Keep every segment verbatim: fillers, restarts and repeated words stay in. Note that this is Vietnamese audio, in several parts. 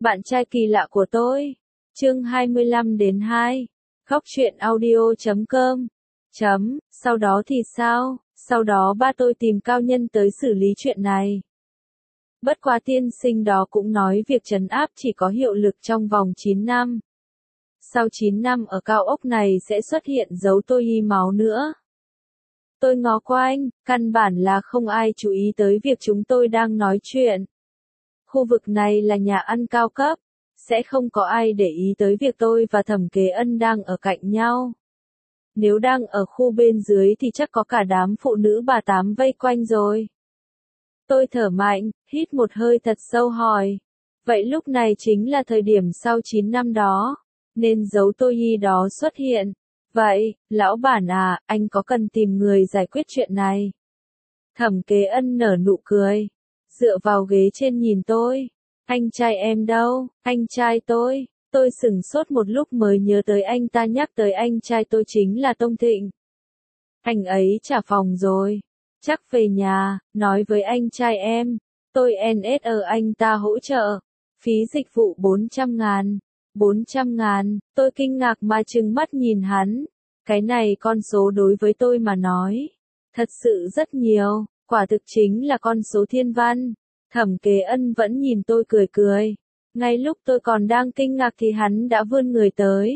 Bạn trai kỳ lạ của tôi. Chương hai mươi lăm đến hai. Góc truyện audio chấm com. Chấm, sau đó thì sao? Sau đó ba tôi tìm cao nhân tới xử lý chuyện này. Bất quá tiên sinh đó cũng nói việc trấn áp chỉ có hiệu lực trong vòng chín năm. Sau chín năm ở cao ốc này sẽ xuất hiện dấu tôi y máu nữa. Tôi ngó quanh, căn bản là không ai chú ý tới việc chúng tôi đang nói chuyện. Khu vực này là nhà ăn cao cấp, sẽ không có ai để ý tới việc tôi và Thẩm Kế Ân đang ở cạnh nhau. Nếu đang ở khu bên dưới thì chắc có cả đám phụ nữ bà tám vây quanh rồi. Tôi thở mạnh, hít một hơi thật sâu hỏi. Vậy lúc này chính là thời điểm sau chín năm đó, nên dấu tôi y đó xuất hiện. Vậy, lão bản à, anh có cần tìm người giải quyết chuyện này? Thẩm Kế Ân nở nụ cười, dựa vào ghế trên nhìn tôi. Anh trai em đâu, anh trai tôi. Tôi sửng sốt một lúc mới nhớ tới anh ta nhắc tới anh trai tôi chính là Tông Thịnh. Anh ấy trả phòng rồi. Chắc về nhà, nói với anh trai em. Tôi en ét ở anh ta hỗ trợ. Phí dịch vụ bốn trăm ngàn. bốn trăm ngàn, tôi kinh ngạc mà trừng mắt nhìn hắn. Cái này con số đối với tôi mà nói. Thật sự rất nhiều, quả thực chính là con số thiên văn. Thẩm Kế Ân vẫn nhìn tôi cười cười. Ngay lúc tôi còn đang kinh ngạc thì hắn đã vươn người tới.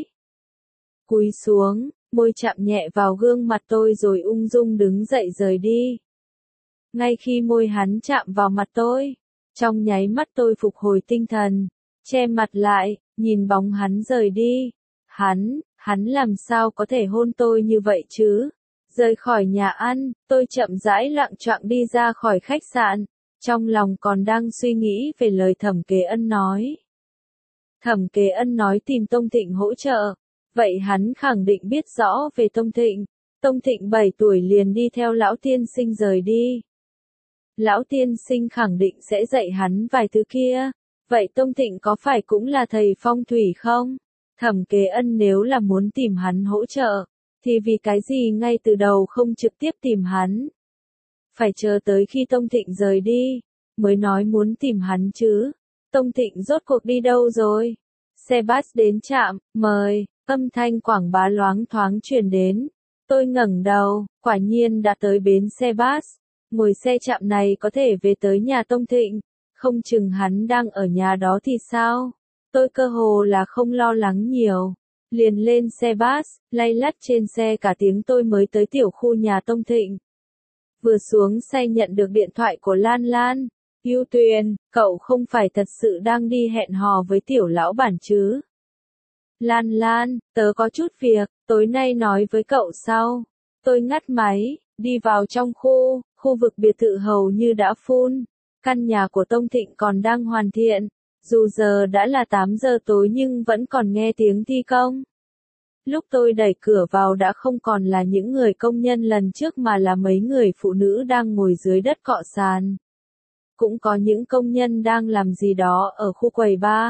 Cúi xuống, môi chạm nhẹ vào gương mặt tôi rồi ung dung đứng dậy rời đi. Ngay khi môi hắn chạm vào mặt tôi, trong nháy mắt tôi phục hồi tinh thần, che mặt lại, nhìn bóng hắn rời đi. Hắn, hắn làm sao có thể hôn tôi như vậy chứ? Rời khỏi nhà ăn, tôi chậm rãi lạng choạng đi ra khỏi khách sạn. Trong lòng còn đang suy nghĩ về lời Thẩm Kế Ân nói. Thẩm Kế Ân nói tìm Tông Thịnh hỗ trợ. Vậy hắn khẳng định biết rõ về Tông Thịnh. Tông Thịnh bảy tuổi liền đi theo lão tiên sinh rời đi. Lão tiên sinh khẳng định sẽ dạy hắn vài thứ kia. Vậy Tông Thịnh có phải cũng là thầy phong thủy không? Thẩm Kế Ân nếu là muốn tìm hắn hỗ trợ, thì vì cái gì ngay từ đầu không trực tiếp tìm hắn? Phải chờ tới khi Tông Thịnh rời đi, mới nói muốn tìm hắn chứ. Tông Thịnh rốt cuộc đi đâu rồi? Xe bus đến trạm, mời, âm thanh quảng bá loáng thoáng truyền đến. Tôi ngẩng đầu, quả nhiên đã tới bến xe bus. Ngồi xe trạm này có thể về tới nhà Tông Thịnh, không chừng hắn đang ở nhà đó thì sao? Tôi cơ hồ là không lo lắng nhiều. Liền lên xe bus, lay lắt trên xe cả tiếng tôi mới tới tiểu khu nhà Tông Thịnh. Vừa xuống xe nhận được điện thoại của Lan Lan. Ưu Tuyền, cậu không phải thật sự đang đi hẹn hò với tiểu lão bản chứ? Lan Lan, tớ có chút việc, tối nay nói với cậu sau. Tôi ngắt máy, đi vào trong khu, khu vực biệt thự hầu như đã full. Căn nhà của Tông Thịnh còn đang hoàn thiện. Dù giờ đã là tám giờ tối nhưng vẫn còn nghe tiếng thi công. Lúc tôi đẩy cửa vào đã không còn là những người công nhân lần trước mà là mấy người phụ nữ đang ngồi dưới đất cọ sàn. Cũng có những công nhân đang làm gì đó ở khu quầy bar.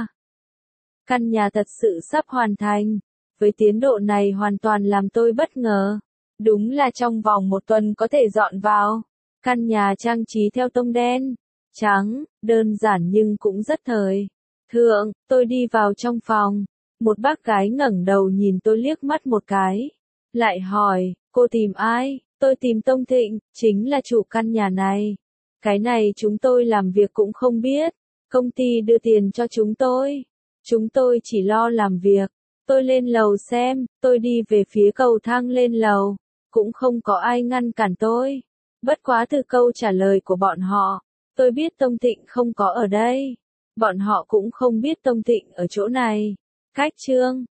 Căn nhà thật sự sắp hoàn thành. Với tiến độ này hoàn toàn làm tôi bất ngờ. Đúng là trong vòng một tuần có thể dọn vào. Căn nhà trang trí theo tông đen, trắng, đơn giản nhưng cũng rất thời thượng. Tôi đi vào trong phòng. Một bác gái ngẩng đầu nhìn tôi liếc mắt một cái. Lại hỏi, cô tìm ai? Tôi tìm Tông Thịnh, chính là chủ căn nhà này. Cái này chúng tôi làm việc cũng không biết. Công ty đưa tiền cho chúng tôi. Chúng tôi chỉ lo làm việc. Tôi lên lầu xem, tôi đi về phía cầu thang lên lầu. Cũng không có ai ngăn cản tôi. Bất quá từ câu trả lời của bọn họ, tôi biết Tông Thịnh không có ở đây. Bọn họ cũng không biết Tông Thịnh ở chỗ này. Cách chương